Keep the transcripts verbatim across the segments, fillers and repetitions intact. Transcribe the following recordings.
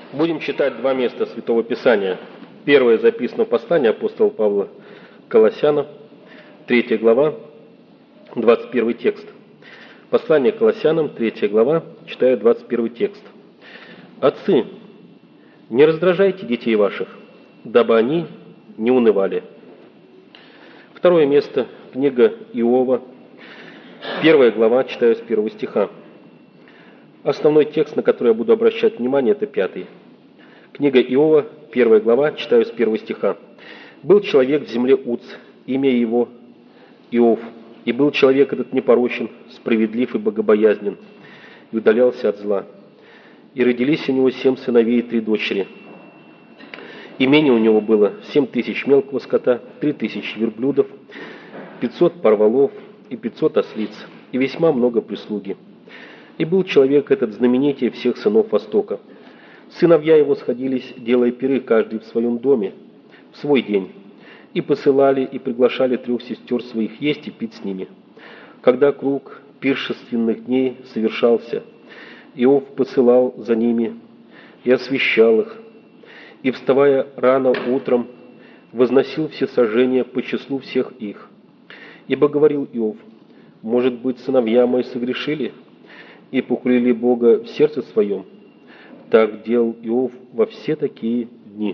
Будем читать два места Святого Писания. Первое записано в послании апостола Павла Колоссянам, третья глава, двадцать первый текст. Послание Колоссянам, третья глава, читаю двадцать первый текст. «Отцы, не раздражайте детей ваших, дабы они не унывали». Второе место, книга Иова, первая глава, читаю с первого стиха. Основной текст, на который я буду обращать внимание, это пятый. Книга Иова, первая глава, читаю с первого стиха. «Был человек в земле Уц, имя его Иов, и был человек этот непорочен, справедлив и богобоязнен, и удалялся от зла. И родились у него семь сыновей и три дочери. Имение у него было семь тысяч мелкого скота, три тысячи верблюдов, пятьсот парволов и пятьсот ослиц, и весьма много прислуги. И был человек этот знаменитее всех сынов Востока. Сыновья его сходились, делая пиры каждый в своем доме, в свой день, и посылали и приглашали трех сестер своих есть и пить с ними. Когда круг пиршественных дней совершался, Иов посылал за ними и освящал их, и, вставая рано утром, возносил все сожжения по числу всех их. Ибо говорил Иов: может быть, сыновья мои согрешили и похулили Бога в сердце своем? Так делал Иов во все такие дни».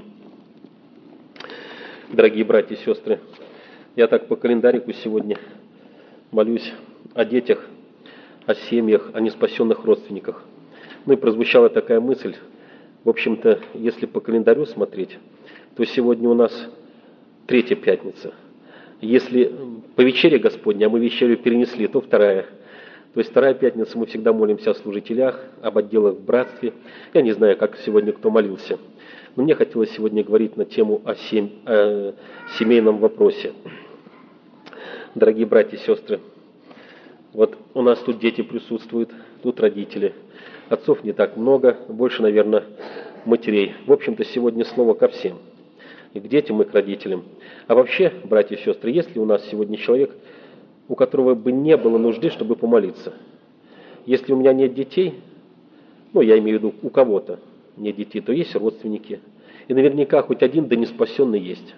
Дорогие братья и сестры, я так по календарику сегодня молюсь о детях, о семьях, о неспасенных родственниках. Ну и прозвучала такая мысль, в общем-то, если по календарю смотреть, то сегодня у нас третья пятница. Если по вечере Господня, а мы вечерю перенесли, то вторая. То есть вторая пятница, мы всегда молимся о служителях, об отделах в братстве. Я не знаю, как сегодня кто молился, но мне хотелось сегодня говорить на тему о, сем... о семейном вопросе. Дорогие братья и сестры, вот у нас тут дети присутствуют, тут родители. Отцов не так много, больше, наверное, матерей. В общем-то, сегодня слово ко всем. И к детям, и к родителям. А вообще, братья и сестры, есть ли у нас сегодня человек, у которого бы не было нужды, чтобы помолиться? Если у меня нет детей, ну, я имею в виду, у кого-то нет детей, то есть родственники. И наверняка хоть один да неспасенный есть.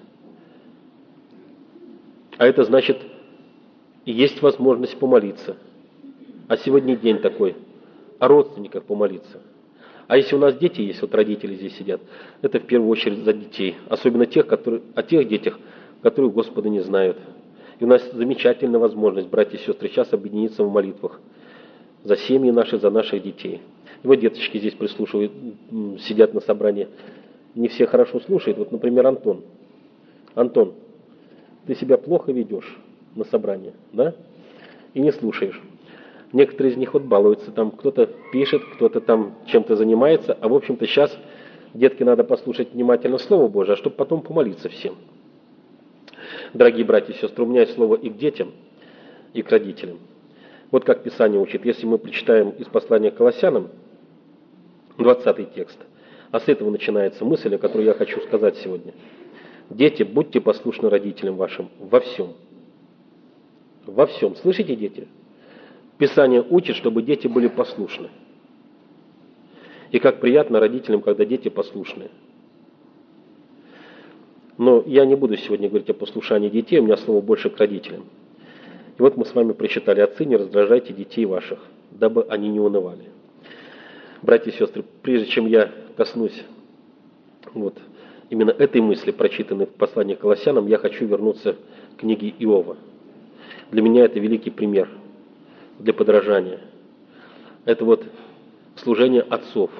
А это значит, есть возможность помолиться. А сегодня день такой, о родственниках помолиться. А если у нас дети есть, вот родители здесь сидят, это в первую очередь за детей. Особенно тех, которые, о тех детях, которые Господа не знают. И у нас замечательная возможность, братья и сестры, сейчас объединиться в молитвах за семьи наши, за наших детей. И вот деточки здесь прислушивают, сидят на собрании. Не все хорошо слушают. Вот, например, Антон. Антон, ты себя плохо ведешь на собрании, да? И не слушаешь. Некоторые из них вот балуются. Там кто-то пишет, кто-то там чем-то занимается. А в общем-то сейчас, детки, надо послушать внимательно Слово Божие, а чтобы потом помолиться всем. Дорогие братья и сестры, у меня есть слово и к детям, и к родителям. Вот как Писание учит. Если мы прочитаем из послания к Колоссянам, двадцатый текст, а с этого начинается мысль, о которой я хочу сказать сегодня. Дети, будьте послушны родителям вашим во всем. Во всем. Слышите, дети? Писание учит, чтобы дети были послушны. И как приятно родителям, когда дети послушны. Но я не буду сегодня говорить о послушании детей, у меня слово больше к родителям. И вот мы с вами прочитали: «Отцы, не раздражайте детей ваших, дабы они не унывали». Братья и сестры, прежде чем я коснусь вот именно этой мысли, прочитанной в послании к Колоссянам, я хочу вернуться к книге Иова. Для меня это великий пример для подражания. Это вот служение отцов.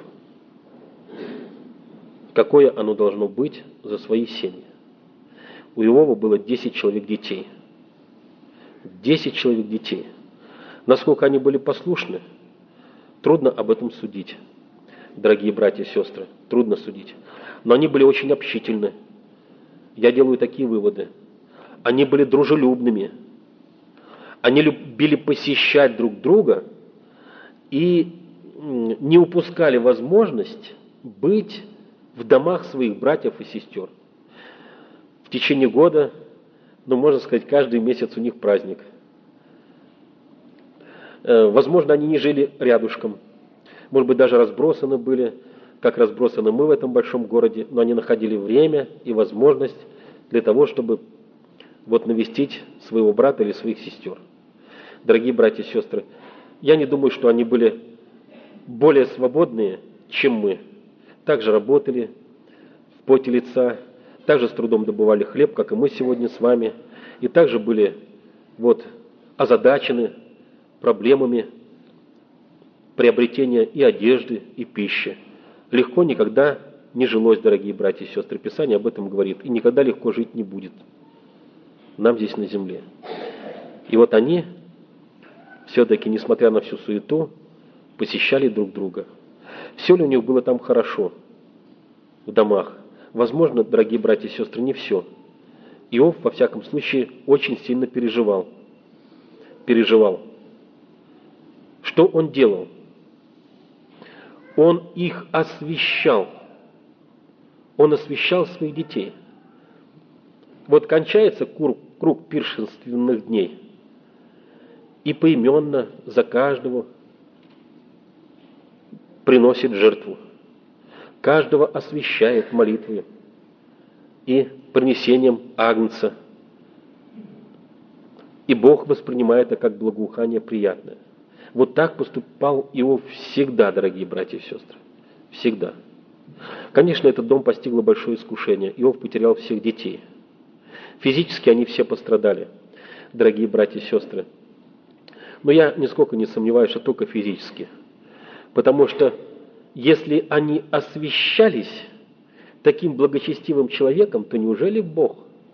Какое оно должно быть за свои семьи. У Иова было десять человек детей. десять человек детей. Насколько они были послушны, трудно об этом судить. Дорогие братья и сестры, трудно судить. Но они были очень общительны. Я делаю такие выводы. Они были дружелюбными. Они любили посещать друг друга и не упускали возможность быть в домах своих братьев и сестер. В течение года, ну, можно сказать, каждый месяц у них праздник. Возможно, они не жили рядышком. Может быть, даже разбросаны были как разбросаны мы в этом большом городе, но они находили время и возможность для того, чтобы вот навестить своего брата или своих сестер. Дорогие братья и сестры, я не думаю, что они были более свободные, чем мы. Также работали в поте лица, также с трудом добывали хлеб, как и мы сегодня с вами, и также были вот озадачены проблемами приобретения и одежды, и пищи. Легко никогда не жилось, дорогие братья и сестры. Писание об этом говорит. И никогда легко жить не будет нам здесь на земле. И вот они все-таки, несмотря на всю суету, посещали друг друга. Все ли у них было там хорошо в домах? Возможно, дорогие братья и сестры, не все. Иов, во всяком случае, очень сильно переживал. Переживал. Что он делал? Он их освящал. Он освящал своих детей. Вот кончается круг, круг пиршественных дней, и поименно за каждого приносит жертву. Каждого освящает молитвой и принесением агнца. И Бог воспринимает это как благоухание приятное. Вот так поступал Иов всегда, дорогие братья и сестры. Всегда. Конечно, этот дом постигло большое искушение. Иов потерял всех детей. Физически они все пострадали, дорогие братья и сестры. Но я нисколько не сомневаюсь, что только физически. Потому что если они освящались таким благочестивым человеком, то неужели Бог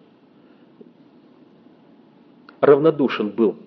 равнодушен был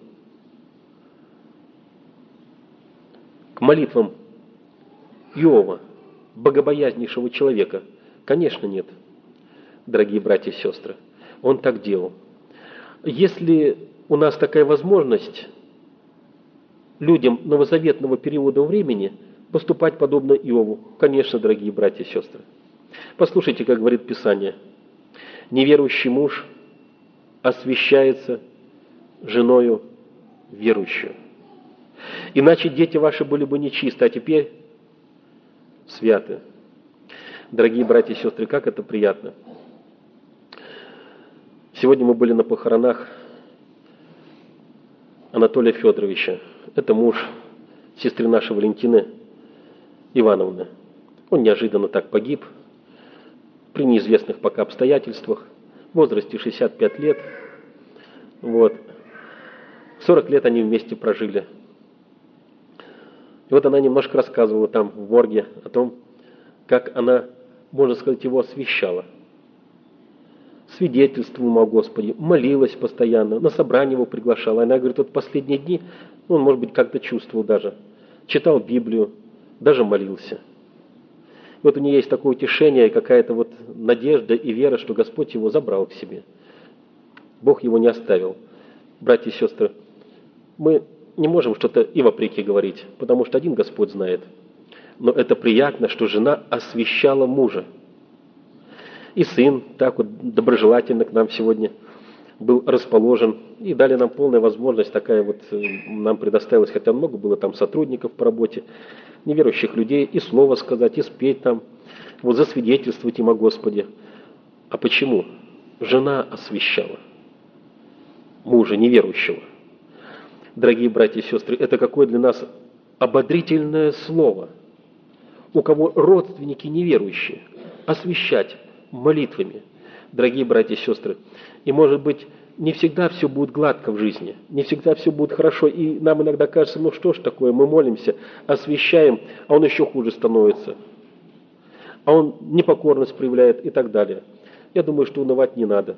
к молитвам Иова, богобоязнейшего человека? Конечно, нет, дорогие братья и сестры. Он так делал. Если у нас такая возможность людям новозаветного периода времени поступать подобно Иову, конечно, дорогие братья и сестры. Послушайте, как говорит Писание. Неверующий муж освящается женою верующую. Иначе дети ваши были бы нечисты, а теперь святы. Дорогие братья и сестры, как это приятно. Сегодня мы были на похоронах Анатолия Федоровича. Это муж сестры нашей Валентины Ивановны. Он неожиданно так погиб при неизвестных пока обстоятельствах, в возрасте шестьдесят пять лет. Вот. сорок лет они вместе прожили. И вот она немножко рассказывала там в морге о том, как она, можно сказать, его освящала. Свидетельствовала о Господе, молилась постоянно, на собрание его приглашала. Она говорит, вот последние дни, ну, он, может быть, как-то чувствовал даже, читал Библию, даже молился. И вот у нее есть такое утешение, какая-то вот надежда и вера, что Господь его забрал к себе. Бог его не оставил. Братья и сестры, мы не можем что-то и вопреки говорить, потому что один Господь знает. Но это приятно, что жена освящала мужа. И сын так вот доброжелательно к нам сегодня был расположен. И дали нам полная возможность, такая вот нам предоставилась, хотя много было там сотрудников по работе, неверующих людей, и слово сказать, и спеть там, вот засвидетельствовать им о Господе. А почему? Жена освящала мужа неверующего. Дорогие братья и сестры, это какое для нас ободрительное слово. У кого родственники неверующие, освящать молитвами, дорогие братья и сестры. И, может быть, не всегда все будет гладко в жизни, не всегда все будет хорошо, и нам иногда кажется, ну что ж такое, мы молимся, освящаем, а он еще хуже становится, а он непокорность проявляет и так далее. Я думаю, что унывать не надо.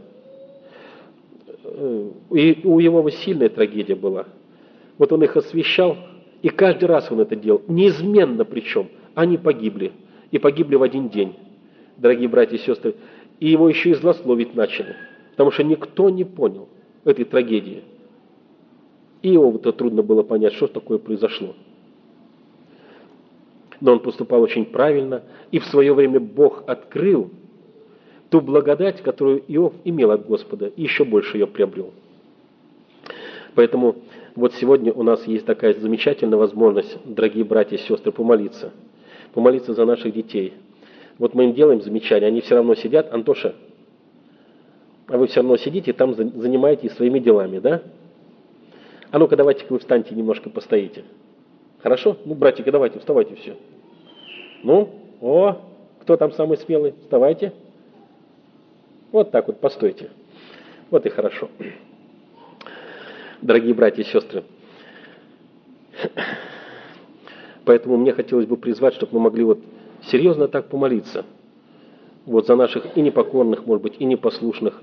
И у Иова сильная трагедия была. Вот он их освящал, и каждый раз он это делал, неизменно причем, они погибли, и погибли в один день. Дорогие братья и сестры, и его еще и злословить начали, потому что никто не понял этой трагедии. И Иову-то трудно было понять, что такое произошло. Но он поступал очень правильно, и в свое время Бог открыл ту благодать, которую Иов имел от Господа, и еще больше ее приобрел. Поэтому вот сегодня у нас есть такая замечательная возможность, дорогие братья и сестры, помолиться. помолиться за наших детей. Вот мы им делаем замечания, они все равно сидят. Антоша, а вы все равно сидите, там занимаетесь своими делами, да? А ну-ка, давайте-ка вы встаньте, немножко постоите. Хорошо? Ну, братики, давайте, вставайте все. Ну, о, кто там самый смелый? Вставайте. Вот так вот, постойте. Вот и хорошо. Дорогие братья и сестры, поэтому мне хотелось бы призвать, чтобы мы могли вот серьезно так помолиться. Вот за наших и непокорных, может быть, и непослушных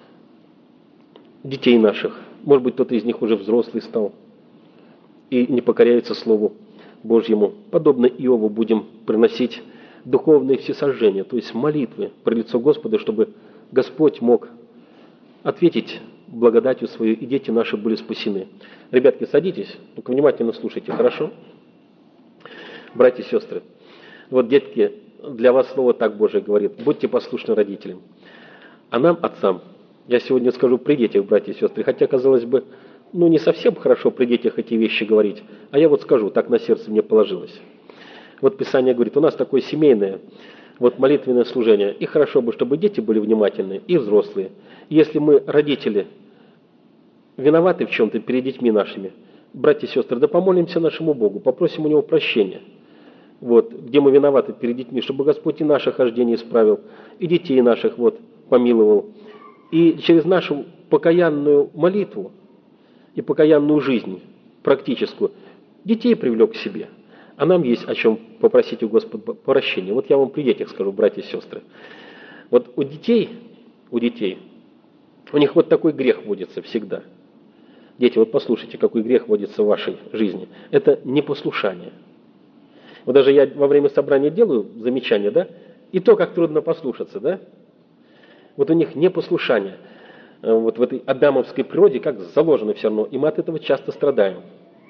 детей наших. Может быть, кто-то из них уже взрослый стал и не покоряется Слову Божьему. Подобно Иову будем приносить духовные всесожжения, то есть молитвы при лицо Господа, чтобы Господь мог ответить благодатью свою, и дети наши были спасены. Ребятки, садитесь, только внимательно слушайте, хорошо? Братья и сестры, вот, детки, для вас Слово так Божие говорит: будьте послушны родителям. А нам, отцам, я сегодня скажу при детях, братья и сестры, хотя, казалось бы, ну, не совсем хорошо при детях эти вещи говорить, а я вот скажу, так на сердце мне положилось. Вот Писание говорит, у нас такое семейное, вот молитвенное служение, и хорошо бы, чтобы дети были внимательны, и взрослые. И если мы, родители, виноваты в чем-то перед детьми нашими, братья и сестры, да помолимся нашему Богу, попросим у Него прощения. Вот, где мы виноваты перед детьми, чтобы Господь и наше хождение исправил, и детей наших вот помиловал. И через нашу покаянную молитву и покаянную жизнь практическую детей привлек к себе. А нам есть о чем попросить у Господа прощения. Вот я вам при детях скажу, братья и сестры. Вот у детей, у детей, у них вот такой грех водится всегда. Дети, вот послушайте, какой грех водится в вашей жизни. Это непослушание. Вот даже я во время собрания делаю замечания, да, и то, как трудно послушаться, да. Вот у них непослушание. Вот в этой адамовской природе как заложено все равно, и мы от этого часто страдаем.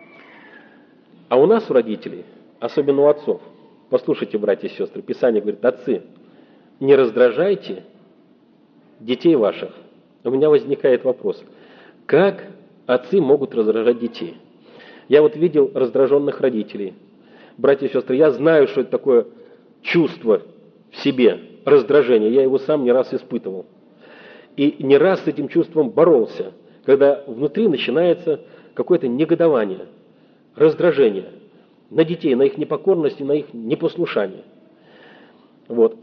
А у нас, у родителей, особенно у отцов, послушайте, братья и сестры, Писание говорит: отцы, не раздражайте детей ваших. У меня возникает вопрос, как отцы могут раздражать детей? Я вот видел раздраженных родителей. Братья и сестры, я знаю, что это такое чувство в себе, раздражение. Я его сам не раз испытывал. И не раз с этим чувством боролся, когда внутри начинается какое-то негодование, раздражение на детей, на их непокорность и на их непослушание. Вот.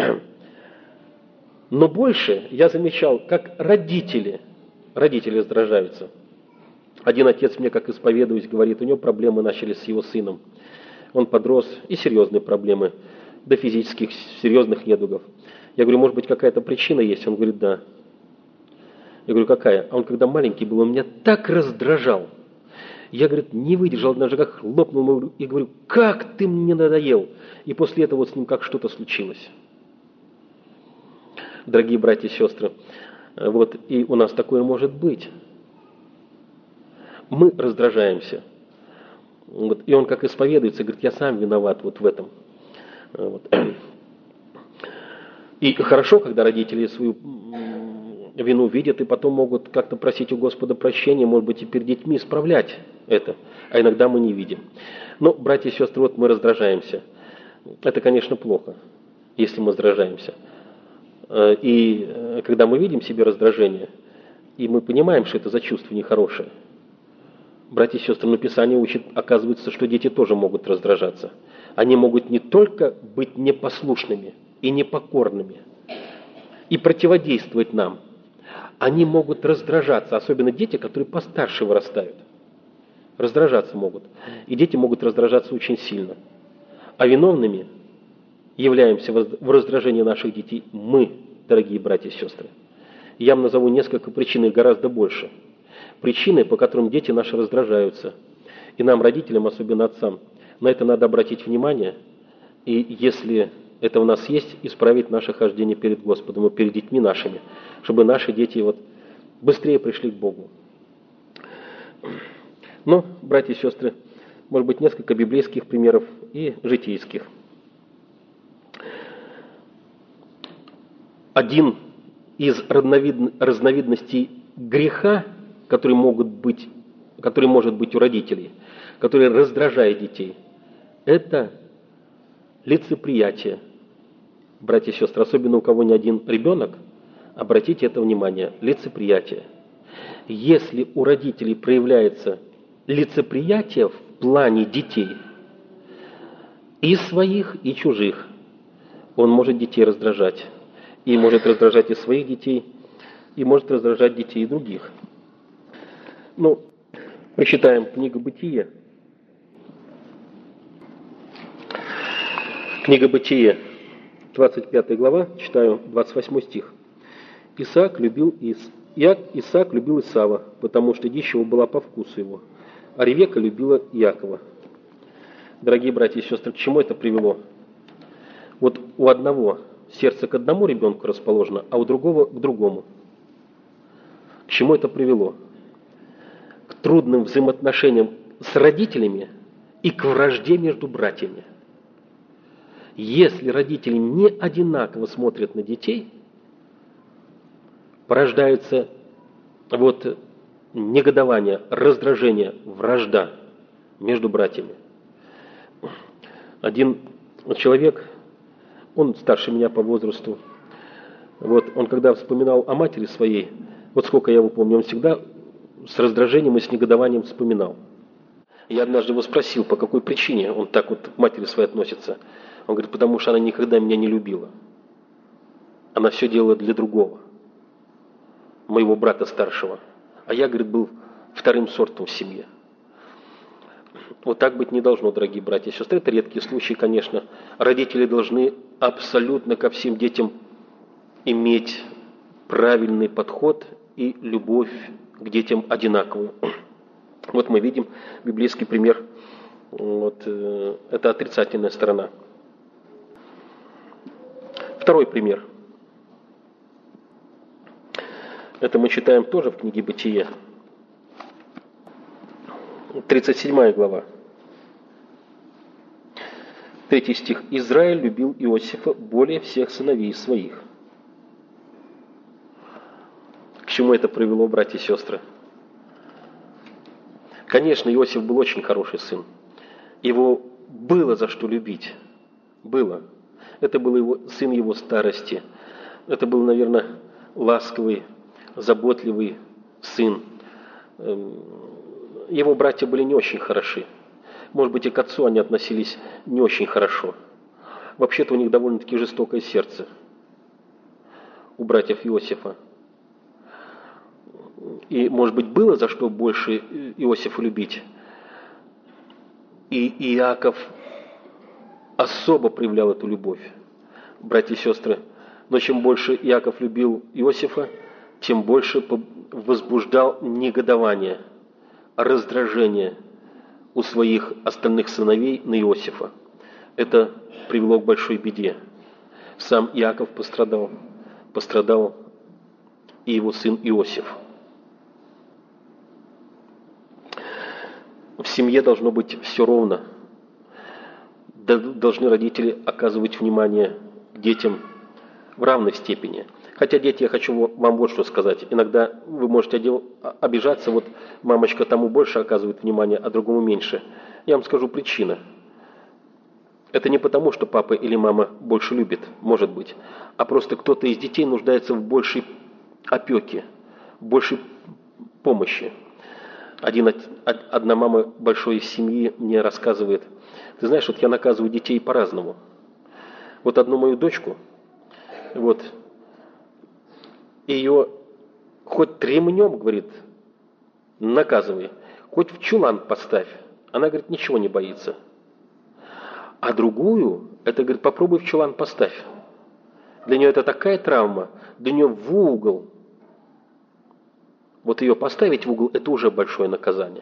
Но больше я замечал, как родители, родители раздражаются. Один отец мне, как исповедуюсь, говорит, у него проблемы начались с его сыном. Он подрос, и серьезные проблемы, до физических серьезных недугов. Я говорю, может быть, какая-то причина есть? Он говорит, да. Я говорю, какая? А он, когда маленький был, он меня так раздражал. Я, говорит, не выдержал, даже как хлопнул, и говорю, как ты мне надоел. И после этого вот с ним как что-то случилось. Дорогие братья и сестры, вот и у нас такое может быть. Мы раздражаемся. Вот, и он как исповедуется, говорит, я сам виноват вот в этом. Вот. И хорошо, когда родители свою вину видят и потом могут как-то просить у Господа прощения, может быть, и перед детьми исправлять это. А иногда мы не видим. Но, братья и сестры, вот мы раздражаемся. Это, конечно, плохо, если мы раздражаемся. И когда мы видим в себе раздражение, и мы понимаем, что это за чувство нехорошее, братья и сестры, но Писание учит, оказывается, что дети тоже могут раздражаться. Они могут не только быть непослушными и непокорными и противодействовать нам, они могут раздражаться, особенно дети, которые постарше вырастают. Раздражаться могут. И дети могут раздражаться очень сильно. А виновными являемся в раздражении наших детей мы, дорогие братья и сестры. Я вам назову несколько причин, их гораздо больше. Причины, по которым дети наши раздражаются. И нам, родителям, особенно отцам, на это надо обратить внимание. И если это у нас есть, исправить наше хождение перед Господом и перед детьми нашими, чтобы наши дети вот быстрее пришли к Богу. Но, братья и сестры, может быть, несколько библейских примеров и житейских. Один из разновидностей греха, который, могут быть, который может быть у родителей, который раздражает детей, это лицеприятие. Братья и сестры, особенно у кого не один ребенок, обратите это внимание, лицеприятие. Если у родителей проявляется лицеприятие в плане детей, и своих, и чужих, он может детей раздражать. И может раздражать и своих детей, и может раздражать детей и других. Ну, прочитаем книгу Бытие. Книга Бытие, двадцать пятая глава, читаю двадцать восьмой стих. Исаак любил Ис... Исаак любил Исава, потому что дичь его была по вкусу его, а Ревека любила Иакова. Дорогие братья и сестры, к чему это привело? Вот у одного сердце к одному ребенку расположено, а у другого к другому. К чему это привело? К трудным взаимоотношениям с родителями и к вражде между братьями. Если родители не одинаково смотрят на детей, порождается вот негодование, раздражение, вражда между братьями. Один человек, он старше меня по возрасту, вот он когда вспоминал о матери своей, вот сколько я его помню, он всегда с раздражением и с негодованием вспоминал. Я однажды его спросил, по какой причине он так вот к матери своей относится. Он говорит, потому что она никогда меня не любила. Она все делала для другого, моего брата старшего. А я, говорит, был вторым сортом в семье. Вот так быть не должно, дорогие братья и сестры. Это редкие случаи, конечно. Родители должны абсолютно ко всем детям иметь правильный подход и любовь к детям одинаковую. Вот мы видим библейский пример. Вот, э, это отрицательная сторона. Второй пример. Это мы читаем тоже в книге Бытие. тридцать седьмая глава. Третий стих. Израиль любил Иосифа более всех сыновей своих. К чему это привело, братья и сестры? Конечно, Иосиф был очень хороший сын. Его было за что любить. Было. Это был его, сын его старости. Это был, наверное, ласковый, заботливый сын. Его братья были не очень хороши. Может быть, и к отцу они относились не очень хорошо. Вообще-то у них довольно-таки жестокое сердце. У братьев Иосифа. И, может быть, было за что больше Иосифа любить. И Иаков особо проявлял эту любовь. Братья и сестры, но чем больше Иаков любил Иосифа, тем больше возбуждал негодование, раздражение у своих остальных сыновей на Иосифа. Это привело к большой беде. Сам Иаков пострадал, пострадал и его сын Иосиф. В семье должно быть все ровно. Должны родители оказывать внимание детям в равной степени. Хотя, дети, я хочу вам вот что сказать. Иногда вы можете обижаться, вот мамочка тому больше оказывает внимание, а другому меньше. Я вам скажу причину. Это не потому, что папа или мама больше любит, может быть, а просто кто-то из детей нуждается в большей опеке, большей помощи. Один, одна мама большой семьи мне рассказывает, ты знаешь, вот я наказываю детей по-разному. Вот одну мою дочку, вот, ее хоть ремнем, говорит, наказывай, хоть в чулан поставь. Она, говорит, ничего не боится. А другую, это, говорит, попробуй в чулан поставь. Для нее это такая травма, для нее в угол. Вот ее поставить в угол, это уже большое наказание.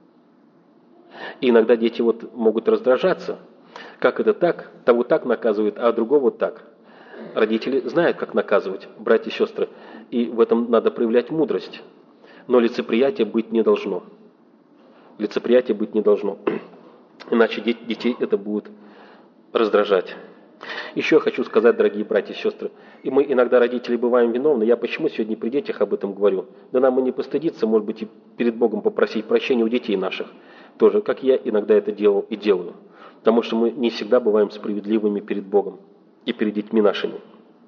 И иногда дети вот могут раздражаться. Как это так? Того так наказывают, а другого вот так. Родители знают, как наказывать, братья и сестры. И в этом надо проявлять мудрость. Но лицеприятия быть не должно. Лицеприятия быть не должно. Иначе детей это будет раздражать. Еще я хочу сказать, дорогие братья и сестры, и мы иногда, родители, бываем виновны. Я почему сегодня при детях об этом говорю? Да нам и не постыдиться, может быть, и перед Богом попросить прощения у детей наших. Тоже, как я иногда это делал и делаю. потому что мы не всегда бываем справедливыми перед Богом и перед детьми нашими.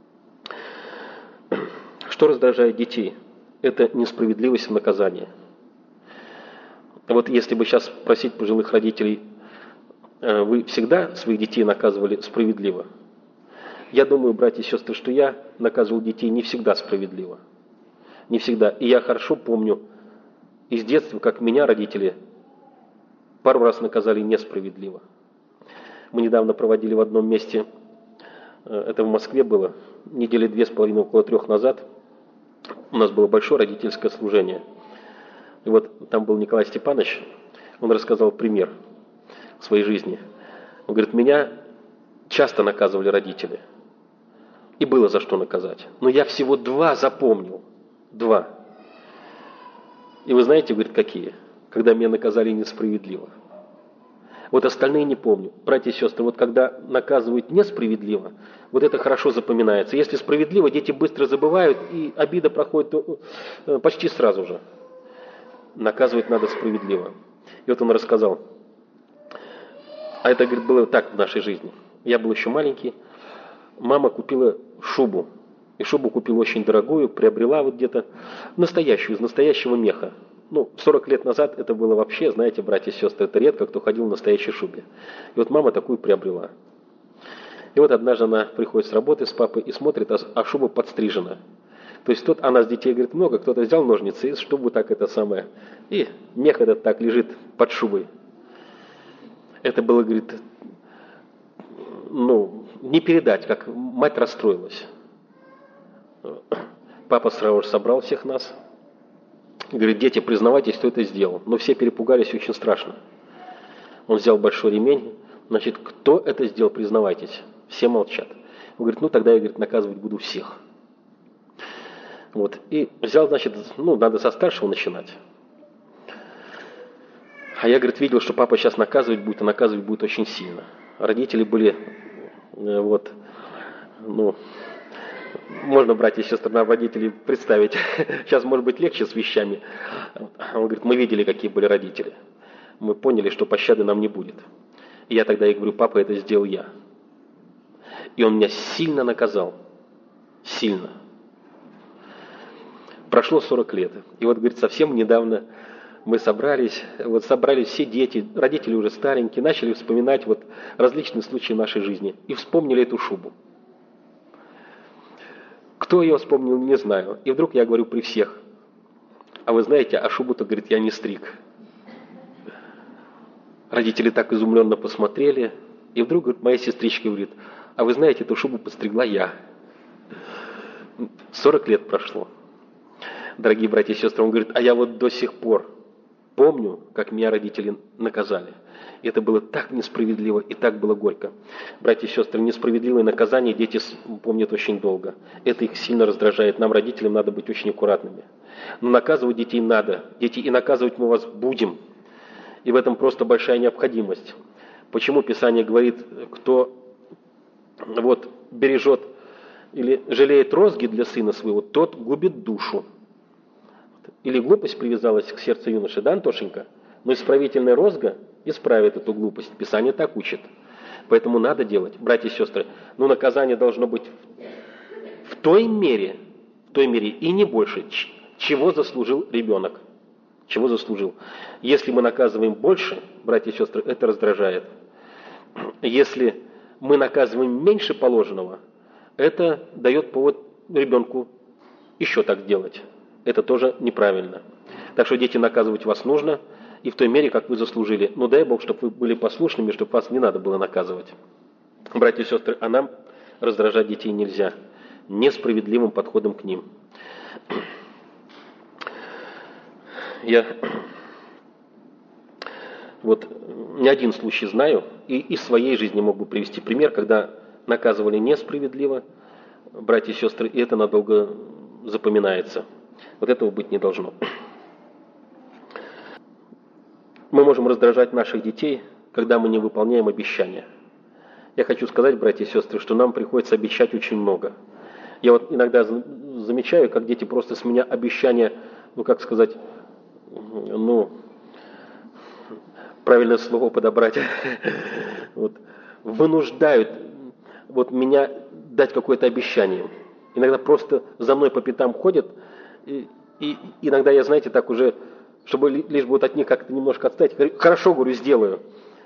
Что раздражает детей? Это несправедливость в наказании. Вот если бы сейчас спросить пожилых родителей, вы всегда своих детей наказывали справедливо? Я думаю, братья и сестры, что я наказывал детей не всегда справедливо. Не всегда. И я хорошо помню из детства, как меня родители пару раз наказали несправедливо. Мы недавно проводили в одном месте, это в Москве было, недели две с половиной, около трех назад, у нас было большое родительское служение. И вот там был Николай Степанович, он рассказал пример в своей жизни. Он говорит, меня часто наказывали родители. И было за что наказать. Но я всего два запомнил. Два. И вы знаете, говорит, какие? Когда меня наказали несправедливо. Вот остальные не помню. Братья и сестры, вот когда наказывают несправедливо, вот это хорошо запоминается. Если справедливо, дети быстро забывают, и обида проходит почти сразу же. Наказывать надо справедливо. И вот он рассказал. А это, говорит, было так в нашей жизни. Я был еще маленький. Мама купила шубу. И шубу купила очень дорогую, приобрела вот где-то настоящую, из настоящего меха. Ну, сорок лет назад это было вообще, знаете, братья и сестры, это редко кто ходил в настоящей шубе. И вот мама такую приобрела. И вот однажды она приходит с работы с папой и смотрит, а, а шуба подстрижена. То есть тут она с детей, говорит, много, кто-то взял ножницы, и шубу так это самое. И мех этот так лежит под шубой. Это было, говорит, ну, не передать, как мать расстроилась. Папа сразу же собрал всех нас. Говорит, дети, признавайтесь, кто это сделал. Но все перепугались очень страшно. Он взял большой ремень. Значит, кто это сделал, признавайтесь. Все молчат. Он говорит, ну тогда я, говорит, наказывать буду всех. Вот. И взял, значит, ну, надо со старшего начинать. А я, говорит, видел, что папа сейчас наказывать будет, а наказывать будет очень сильно. Родители были, вот, ну, можно, братья и сестры, нам родителей представить. Сейчас, может быть, легче с вещами. Он говорит, мы видели, какие были родители. Мы поняли, что пощады нам не будет. И я тогда ей говорю, папа, это сделал я. И он меня сильно наказал. Сильно. Прошло сорок лет. И вот, говорит, совсем недавно мы собрались, вот собрались все дети, родители уже старенькие, начали вспоминать вот различные случаи нашей жизни. И вспомнили эту шубу. Кто ее вспомнил, не знаю. И вдруг я говорю при всех, а вы знаете, а шубу-то, говорит, я не стриг. Родители так изумленно посмотрели, и вдруг, говорит, моя сестричка говорит, а вы знаете, эту шубу подстригла я. сорок лет прошло. Дорогие братья и сестры, он говорит, а я вот до сих пор помню, как меня родители наказали. И это было так несправедливо и так было горько. Братья и сестры, несправедливое наказание дети помнят очень долго. Это их сильно раздражает. Нам, родителям, надо быть очень аккуратными. Но наказывать детей надо. Дети, и наказывать мы вас будем. И в этом просто большая необходимость. Почему Писание говорит, кто вот бережет или жалеет розги для сына своего, тот губит душу. Или глупость привязалась к сердцу юноши, да, Антошенька? Но исправительная розга исправит эту глупость. Писание так учит. Поэтому надо делать, братья и сестры. Но наказание должно быть в той мере, в той мере и не больше, чего заслужил ребенок. Чего заслужил. Если мы наказываем больше, братья и сестры, это раздражает. Если мы наказываем меньше положенного, это дает повод ребенку еще так делать. Это тоже неправильно. Так что, дети, наказывать вас нужно, и в той мере, как вы заслужили. Но дай Бог, чтобы вы были послушными, чтобы вас не надо было наказывать. Братья и сестры, а нам раздражать детей нельзя. Несправедливым подходом к ним. Я вот не один случай знаю, и из своей жизни мог бы привести пример, когда наказывали несправедливо, братья и сестры, и это надолго запоминается. Вот этого быть не должно. Мы можем раздражать наших детей, когда мы не выполняем обещания. Я хочу сказать, братья и сестры, что нам приходится обещать очень много. Я вот иногда замечаю, как дети просто с меня обещания, ну как сказать, ну, правильное слово подобрать, вот, вынуждают вот, меня дать какое-то обещание. Иногда просто за мной по пятам ходят, и, и иногда я, знаете, так уже, чтобы лишь бы вот от них как-то немножко отстать, говорю, хорошо, говорю, сделаю.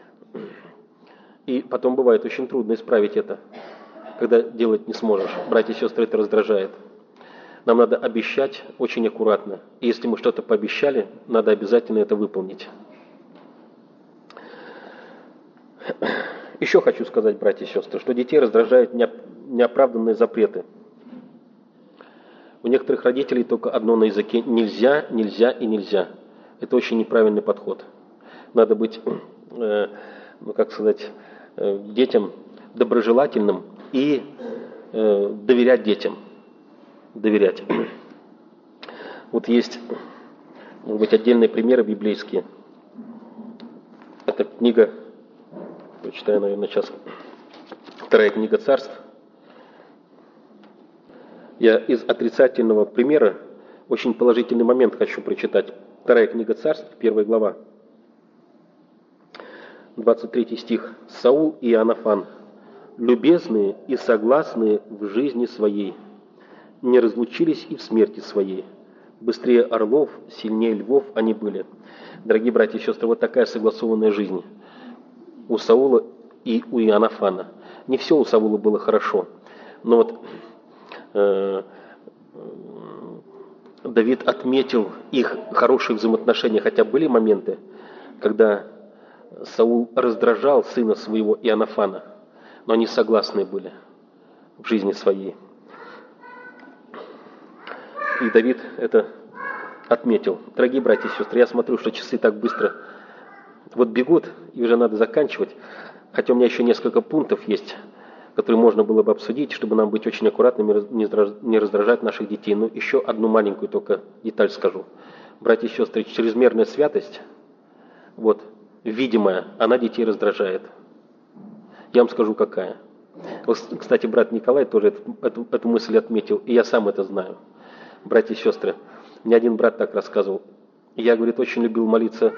И потом бывает очень трудно исправить это, когда делать не сможешь. Братья и сестры, это раздражает. Нам надо обещать очень аккуратно. И если мы что-то пообещали, надо обязательно это выполнить. Еще хочу сказать, братья и сестры, что детей раздражают неоправданные запреты. У некоторых родителей только одно на языке: нельзя, нельзя и нельзя. Это очень неправильный подход. Надо быть, э, ну как сказать, э, детям доброжелательным и э, доверять детям. Доверять. Вот есть, может быть, отдельные примеры библейские. Это книга, прочитаю, наверное, сейчас, вторая книга Царств. Я из отрицательного примера очень положительный момент хочу прочитать. Вторая книга Царств, первая глава, двадцать третий стих. «Саул и Иоаннафан, любезные и согласные в жизни своей, не разлучились и в смерти своей. Быстрее орлов, сильнее львов они были». Дорогие братья и сестры, вот такая согласованная жизнь у Саула и у Иоаннафана. Не все у Саула было хорошо, но вот э, Давид отметил их хорошие взаимоотношения, хотя были моменты, когда Саул раздражал сына своего Иоаннафана, но они согласны были в жизни своей. И Давид это отметил. Дорогие братья и сестры, я смотрю, что часы так быстро вот бегут, и уже надо заканчивать. Хотя у меня еще несколько пунктов есть, которые можно было бы обсудить, чтобы нам быть очень аккуратными, не раздражать наших детей. Но еще одну маленькую только деталь скажу. Братья и сестры, чрезмерная святость, вот, видимая, она детей раздражает. Я вам скажу, какая. Вот, кстати, брат Николай тоже эту, эту, эту мысль отметил, и я сам это знаю. Братья и сестры, мне один брат так рассказывал. Я, говорит, очень любил молиться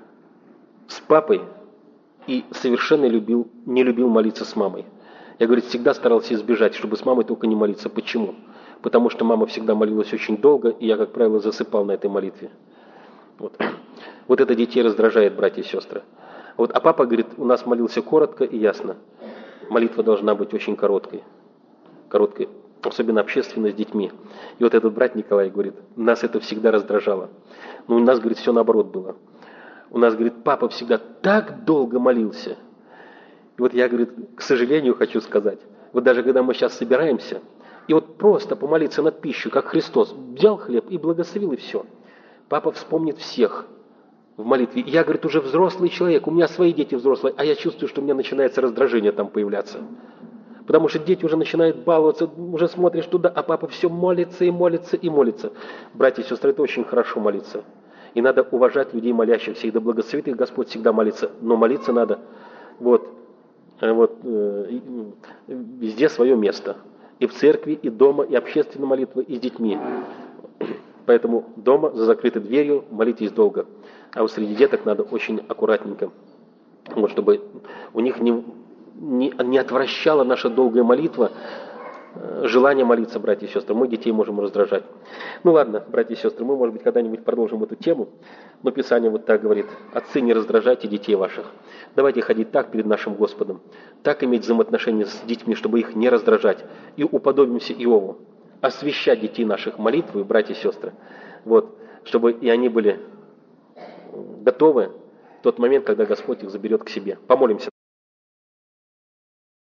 с папой и совершенно любил, не любил молиться с мамой. Я, говорит, всегда старался избежать, чтобы с мамой только не молиться. Почему? Потому что мама всегда молилась очень долго, и я, как правило, засыпал на этой молитве. Вот, вот это детей раздражает, братья и сестры. Вот, а папа, говорит, у нас молился коротко и ясно. Молитва должна быть очень короткой. Короткой. Особенно общественно с детьми. И вот этот брат Николай говорит, нас это всегда раздражало. Но у нас, говорит, все наоборот было. У нас, говорит, папа всегда так долго молился. И вот я, говорит, к сожалению, хочу сказать, вот даже когда мы сейчас собираемся, и вот просто помолиться над пищей, как Христос, взял хлеб и благословил, и все. Папа вспомнит всех в молитве. Я, говорит, уже взрослый человек, у меня свои дети взрослые, а я чувствую, что у меня начинается раздражение там появляться. Потому что дети уже начинают баловаться, уже смотришь туда, а папа все молится и молится и молится. Братья и сестры, это очень хорошо молиться. И надо уважать людей молящихся, и да благословит их Господь всегда молиться. Но молиться надо вот, вот, э, везде свое место. И в церкви, и дома, и общественная молитва, и с детьми. Поэтому дома, за закрытой дверью, молитесь долго. А вот среди деток надо очень аккуратненько. Вот, чтобы у них не... Не, не отвращала наша долгая молитва, желание молиться, братья и сестры. Мы детей можем раздражать. Ну ладно, братья и сестры, мы, может быть, когда-нибудь продолжим эту тему. Но Писание вот так говорит: отцы, не раздражайте детей ваших. Давайте ходить так перед нашим Господом, так иметь взаимоотношения с детьми, чтобы их не раздражать. И уподобимся Иову. Освящать детей наших молитвой, братья и сестры. Вот, чтобы и они были готовы в тот момент, когда Господь их заберет к себе. Помолимся.